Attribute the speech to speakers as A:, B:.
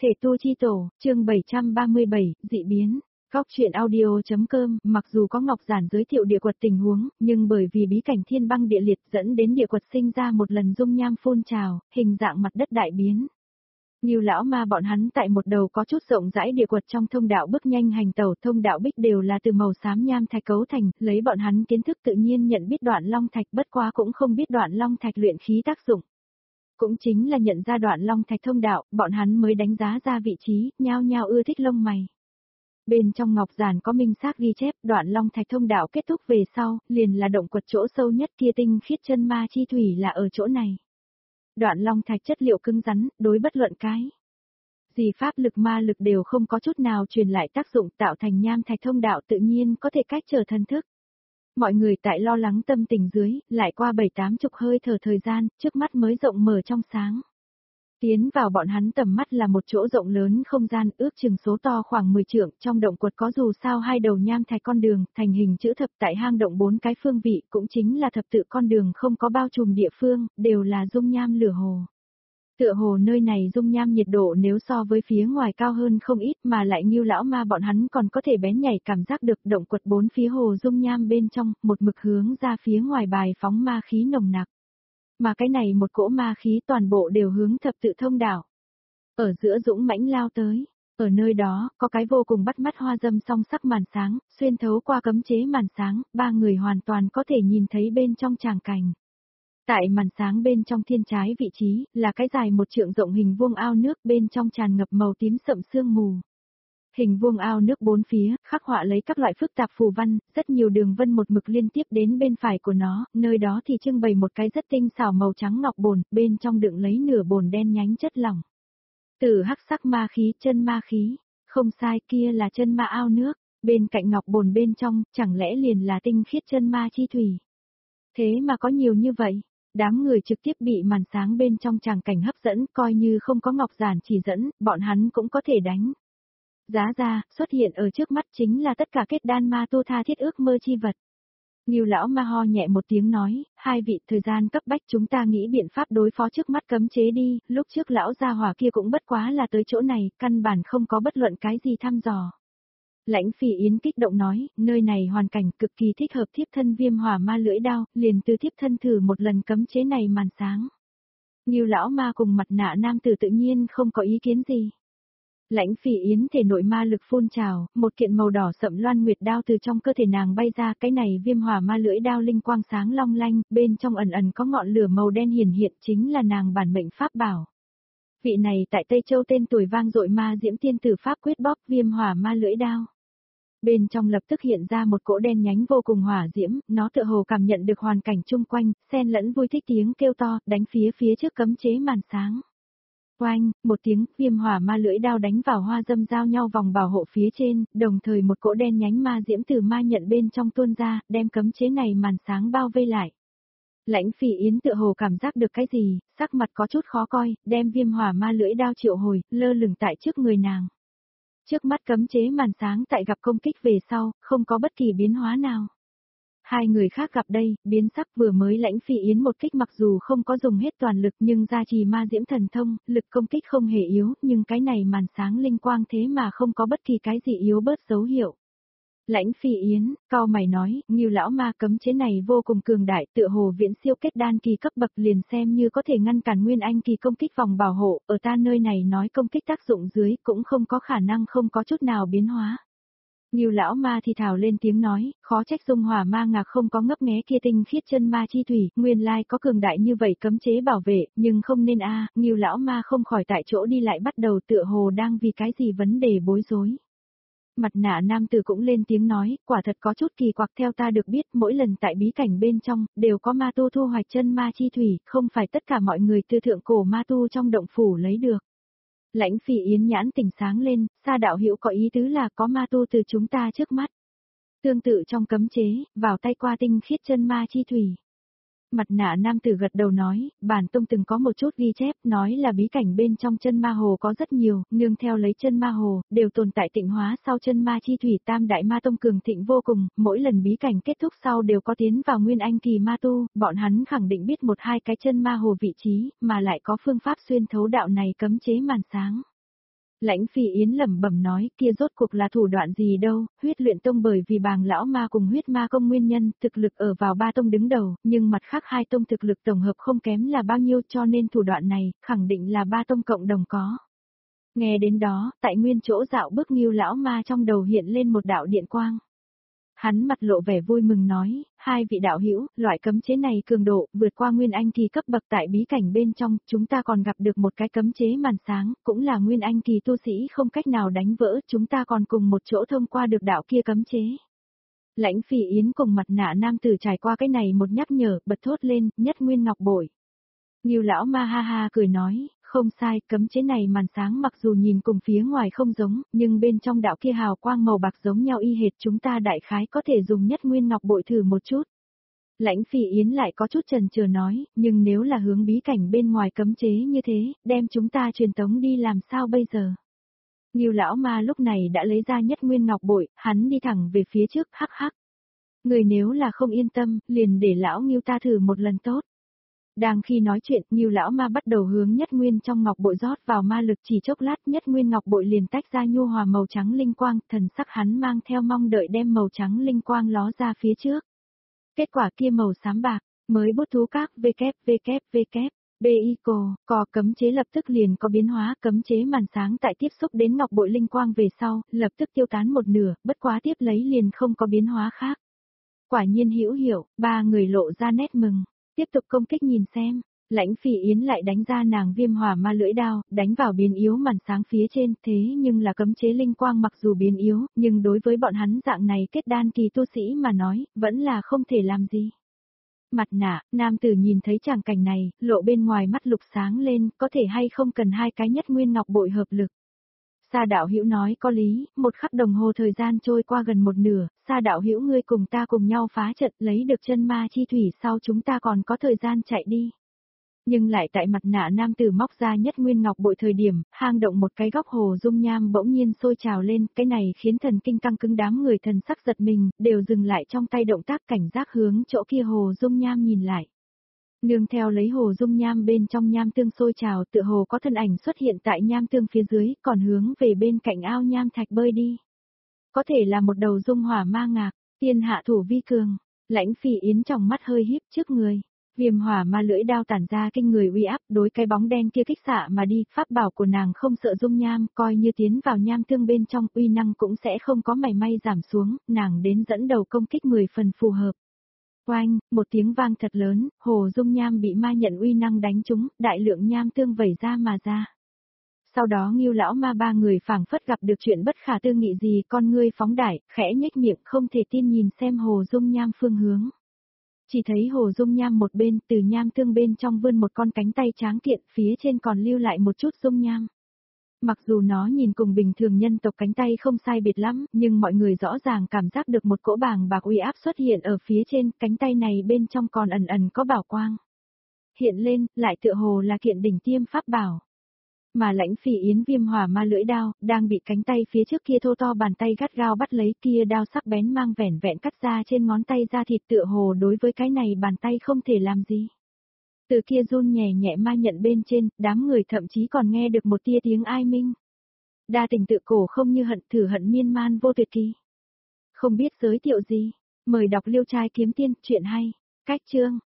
A: Thể tu chi tổ, chương 737, dị biến. Góc truyện audio.com, mặc dù có Ngọc Giản giới thiệu địa quật tình huống, nhưng bởi vì bí cảnh thiên băng địa liệt dẫn đến địa quật sinh ra một lần dung nham phun trào, hình dạng mặt đất đại biến. Ngưu lão ma bọn hắn tại một đầu có chút rộng rãi địa quật trong thông đạo bước nhanh hành tẩu, thông đạo bích đều là từ màu xám nham thạch cấu thành, lấy bọn hắn kiến thức tự nhiên nhận biết đoạn long thạch, bất quá cũng không biết đoạn long thạch luyện khí tác dụng. Cũng chính là nhận ra đoạn long thạch thông đạo, bọn hắn mới đánh giá ra vị trí, nhao nhao ưa thích lông mày. Bên trong ngọc giản có minh xác ghi chép, đoạn long thạch thông đạo kết thúc về sau, liền là động quật chỗ sâu nhất kia tinh khiết chân ma chi thủy là ở chỗ này. Đoạn long thạch chất liệu cứng rắn, đối bất luận cái gì pháp lực ma lực đều không có chút nào truyền lại tác dụng, tạo thành nham thạch thông đạo tự nhiên có thể cách trở thần thức. Mọi người tại lo lắng tâm tình dưới, lại qua 7-8 chục hơi thở thời gian, trước mắt mới rộng mở trong sáng. Tiến vào bọn hắn tầm mắt là một chỗ rộng lớn không gian, ước chừng số to khoảng 10 trượng, trong động quật có dù sao hai đầu nham thạch con đường, thành hình chữ thập, tại hang động 4 cái phương vị, cũng chính là thập tự con đường không có bao trùm địa phương, đều là dung nham lửa hồ. Tựa hồ nơi này dung nham nhiệt độ nếu so với phía ngoài cao hơn không ít, mà lại Ngưu lão ma bọn hắn còn có thể bén nhảy cảm giác được động quật 4 phía hồ dung nham bên trong, một mực hướng ra phía ngoài bài phóng ma khí nồng nặc. Mà cái này một cỗ ma khí toàn bộ đều hướng thập tự thông đạo. Ở giữa dũng mãnh lao tới, ở nơi đó, có cái vô cùng bắt mắt hoa dâm song sắc màn sáng, xuyên thấu qua cấm chế màn sáng, ba người hoàn toàn có thể nhìn thấy bên trong tràng cảnh. Tại màn sáng bên trong thiên trái vị trí, là cái dài 1 trượng rộng hình vuông ao nước, bên trong tràn ngập màu tím sậm sương mù. Hình vuông ao nước 4 phía, khắc họa lấy các loại phức tạp phù văn, rất nhiều đường vân một mực liên tiếp đến bên phải của nó, nơi đó thì trưng bày một cái rất tinh xảo màu trắng ngọc bồn, bên trong đựng lấy nửa bồn đen nhánh chất lỏng. Từ hắc sắc ma khí, chân ma khí, không sai, kia là chân ma ao nước, bên cạnh ngọc bồn bên trong, chẳng lẽ liền là tinh khiết chân ma chi thủy. Thế mà có nhiều như vậy. Đám người trực tiếp bị màn sáng bên trong tràng cảnh hấp dẫn, coi như không có ngọc giản chỉ dẫn, bọn hắn cũng có thể đánh. Giá ra, xuất hiện ở trước mắt chính là tất cả kết đan ma tu tha thiết ước mơ chi vật. Ngưu lão ma ho nhẹ một tiếng nói, hai vị, thời gian cấp bách chúng ta nghĩ biện pháp đối phó trước mắt cấm chế đi, lúc trước lão gia hỏa kia cũng bất quá là tới chỗ này, căn bản không có bất luận cái gì thăm dò. Lãnh Phỉ Yến kích động nói, nơi này hoàn cảnh cực kỳ thích hợp thiếp thân viêm hỏa ma lưỡi đao, liền từ thiếp thân thử một lần cấm chế này màn sáng. Ngưu lão ma cùng mặt nạ nam tử tự nhiên không có ý kiến gì. Lãnh Phỉ Yến thể nội ma lực phun trào, một kiện màu đỏ sậm loan nguyệt đao từ trong cơ thể nàng bay ra, cái này viêm hỏa ma lưỡi đao linh quang sáng long lanh, bên trong ẩn ẩn có ngọn lửa màu đen hiển hiện, chính là nàng bản mệnh pháp bảo. Vị này tại Tây Châu tên tuổi vang dội ma diễm tiên tử pháp quyết bóp viêm hỏa ma lưỡi đao. Bên trong lập tức hiện ra một cỗ đen nhánh vô cùng hỏa diễm, nó tựa hồ cảm nhận được hoàn cảnh chung quanh, xen lẫn vui thích tiếng kêu to, đánh phía trước cấm chế màn sáng. Oanh, một tiếng, viêm hỏa ma lưỡi đao đánh vào hoa dâm giao nhau vòng bảo hộ phía trên, đồng thời một cỗ đen nhánh ma diễm từ ma nhận bên trong tuôn ra, đem cấm chế này màn sáng bao vây lại. Lãnh Phỉ Yến tựa hồ cảm giác được cái gì, sắc mặt có chút khó coi, đem viêm hỏa ma lưỡi đao triệu hồi, lơ lửng tại trước người nàng. Trước mắt cấm chế màn sáng tại gặp công kích về sau, không có bất kỳ biến hóa nào. Hai người khác gặp đây, biến sắc, vừa mới Lãnh Phỉ Yến một kích mặc dù không có dùng hết toàn lực nhưng gia trì ma diễm thần thông, lực công kích không hề yếu, nhưng cái này màn sáng linh quang thế mà không có bất kỳ cái gì yếu bớt dấu hiệu. Lãnh Phỉ Yến, cau mày nói, Ngưu lão ma cấm chế này vô cùng cường đại, tựa hồ viễn siêu kết đan kỳ cấp bậc, liền xem như có thể ngăn cản nguyên anh kỳ công kích vòng bảo hộ, ở ta nơi này nói công kích tác dụng dưới cũng không có khả năng không có chút nào biến hóa. Ngưu lão ma thì thào lên tiếng nói, khó trách dung hỏa ma ngạc không có ngấp nghé kia tinh khiết chân ma chi thủy, nguyên lai có cường đại như vậy cấm chế bảo vệ, nhưng không nên a. Ngưu lão ma không khỏi tại chỗ đi lại bắt đầu tựa hồ đang vì cái gì vấn đề bối rối. Mặt nạ nam tử cũng lên tiếng nói, quả thật có chút kỳ quặc, theo ta được biết, mỗi lần tại bí cảnh bên trong, đều có ma tu thu hoạch chân ma chi thủy, không phải tất cả mọi người từ thượng cổ ma tu trong động phủ lấy được. Lãnh Phỉ Yến nhãn tỉnh sáng lên, Sa đạo hữu có ý tứ là có ma tu từ chúng ta trước mắt. Tương tự trong cấm chế, vào tay qua tinh khiết chân ma chi thủy. Mặt nạ nam tử gật đầu nói, bản tông từng có một chút ghi chép, nói là bí cảnh bên trong chân ma hồ có rất nhiều, nương theo lấy chân ma hồ, đều tồn tại tịnh hóa sau chân ma chi thủy, tam đại ma tông cường thịnh vô cùng, mỗi lần bí cảnh kết thúc sau đều có tiến vào nguyên anh kỳ ma tu, bọn hắn khẳng định biết một hai cái chân ma hồ vị trí, mà lại có phương pháp xuyên thấu đạo này cấm chế màn sáng. Lãnh Phi Yến lẩm bẩm nói, kia rốt cuộc là thủ đoạn gì đâu, huyết luyện tông bởi vì bàng lão ma cùng huyết ma công nguyên nhân, thực lực ở vào ba tông đứng đầu, nhưng mặt khác hai tông thực lực tổng hợp không kém là bao nhiêu, cho nên thủ đoạn này, khẳng định là ba tông cộng đồng có. Nghe đến đó, tại nguyên chỗ dạo bước Ngưu lão ma trong đầu hiện lên một đạo điện quang. Hắn mặt lộ vẻ vui mừng nói, hai vị đạo hữu, loại cấm chế này cường độ, vượt qua nguyên anh kỳ cấp bậc tại bí cảnh bên trong, chúng ta còn gặp được một cái cấm chế màn sáng, cũng là nguyên anh kỳ tu sĩ không cách nào đánh vỡ, chúng ta còn cùng một chỗ thông qua được đạo kia cấm chế. Lãnh Phỉ Yến cùng mặt nạ nam tử trải qua cái này một nhắc nhở, bật thốt lên, nhất nguyên ngọc bội. Ngưu lão ma ha ha cười nói, không sai, cấm chế này màn sáng mặc dù nhìn cùng phía ngoài không giống, nhưng bên trong đạo kia hào quang màu bạc giống nhau y hệt, chúng ta đại khái có thể dùng nhất nguyên ngọc bội thử một chút. Lãnh Phỉ Yến lại có chút chần chờ nói, nhưng nếu là hướng bí cảnh bên ngoài cấm chế như thế, đem chúng ta truyền tống đi làm sao bây giờ? Ngưu lão ma lúc này đã lấy ra nhất nguyên ngọc bội, hắn đi thẳng về phía trước, hắc hắc. Người nếu là không yên tâm, liền để lão Ngưu ta thử một lần tốt. Đang khi nói chuyện, Ngưu lão ma bắt đầu hướng nhất nguyên trong ngọc bội rót vào ma lực, chỉ chốc lát nhất nguyên ngọc bội liền tách ra nhu hòa màu trắng linh quang, thần sắc hắn mang theo mong đợi đem màu trắng linh quang ló ra phía trước. Kết quả kia màu xám bạc, mới bút thú các www. Bico, cò cấm chế lập tức liền có biến hóa, cấm chế màn sáng tại tiếp xúc đến ngọc bội linh quang về sau, lập tức tiêu tán một nửa, bất quá tiếp lấy liền không có biến hóa khác. Quả nhiên hữu hiệu, ba người lộ ra nét mừng. Tiếp tục công kích nhìn xem, Lãnh Phỉ Yến lại đánh ra nàng viêm hỏa ma lưỡi đao, đánh vào biến yếu màn sáng phía trên, thế nhưng là cấm chế linh quang mặc dù biến yếu, nhưng đối với bọn hắn dạng này kết đan kỳ tu sĩ mà nói, vẫn là không thể làm gì. Mặt nạ, nam tử nhìn thấy tràng cảnh này, lộ bên ngoài mắt lục sáng lên, có thể hay không cần hai cái nhất nguyên ngọc bội hợp lực. Sa đạo hữu nói có lý, một khắc đồng hồ thời gian trôi qua gần một nửa, Sa đạo hữu ngươi cùng ta cùng nhau phá trận lấy được chân ma chi thủy sau chúng ta còn có thời gian chạy đi. Nhưng lại tại mặt nạ nam tử móc ra nhất nguyên ngọc bội thời điểm, hang động một cái góc hồ dung nham bỗng nhiên sôi trào lên, cái này khiến thần kinh căng cứng đám người thần sắc giật mình, đều dừng lại trong tay động tác cảnh giác hướng chỗ kia hồ dung nham nhìn lại. Nương theo lấy hồ dung nham bên trong nham tương sôi trào tựa hồ có thân ảnh xuất hiện tại nham tương phía dưới, còn hướng về bên cạnh ao nham thạch bơi đi. Có thể là một đầu dung hỏa ma ngạc, tiên hạ thủ vi cường, Lãnh Phỉ Yến trong mắt hơi híp trước người. Viêm hỏa ma lưỡi đao tản ra kinh người uy áp đối cái bóng đen kia kích xạ mà đi, pháp bảo của nàng không sợ dung nham, coi như tiến vào nham tương bên trong uy năng cũng sẽ không có mảy may giảm xuống, nàng đến dẫn đầu công kích 10 phần phù hợp. Oanh, một tiếng vang thật lớn, hồ dung nham bị ma nhận uy năng đánh trúng, đại lượng nham tương vẩy ra mà ra. Sau đó Ngưu lão ma ba người phảng phất gặp được chuyện bất khả tư nghị gì, con ngươi phóng đại, khẽ nhếch miệng không thể tin nhìn xem hồ dung nham phương hướng. Chỉ thấy hồ dung nham một bên, từ nham tương bên trong vươn một con cánh tay tráng kiện, phía trên còn lưu lại một chút dung nham. Mặc dù nó nhìn cùng bình thường nhân tộc cánh tay không sai biệt lắm, nhưng mọi người rõ ràng cảm giác được một cỗ bàng bạc uy áp xuất hiện ở phía trên, cánh tay này bên trong còn ẩn ẩn có bảo quang. Hiện lên, lại tựa hồ là kiện đỉnh tiêm pháp bảo. Mà Lãnh Phỉ Yến viêm hỏa ma lưỡi đao, đang bị cánh tay phía trước kia thô to bàn tay gắt gao bắt lấy, kia đao sắc bén mang vẻn vẹn cắt ra trên ngón tay da thịt, tựa hồ đối với cái này bàn tay không thể làm gì. Từ kia run nhẹ nhẹ ma nhận bên trên, đám người thậm chí còn nghe được một tia tiếng ai minh. Đa tình tự cổ không như hận, thử hận miên man vô tuyệt kỳ. Không biết giới thiệu gì, mời đọc Liêu Trai Kiếm Tiên, chuyện hay. Cách chương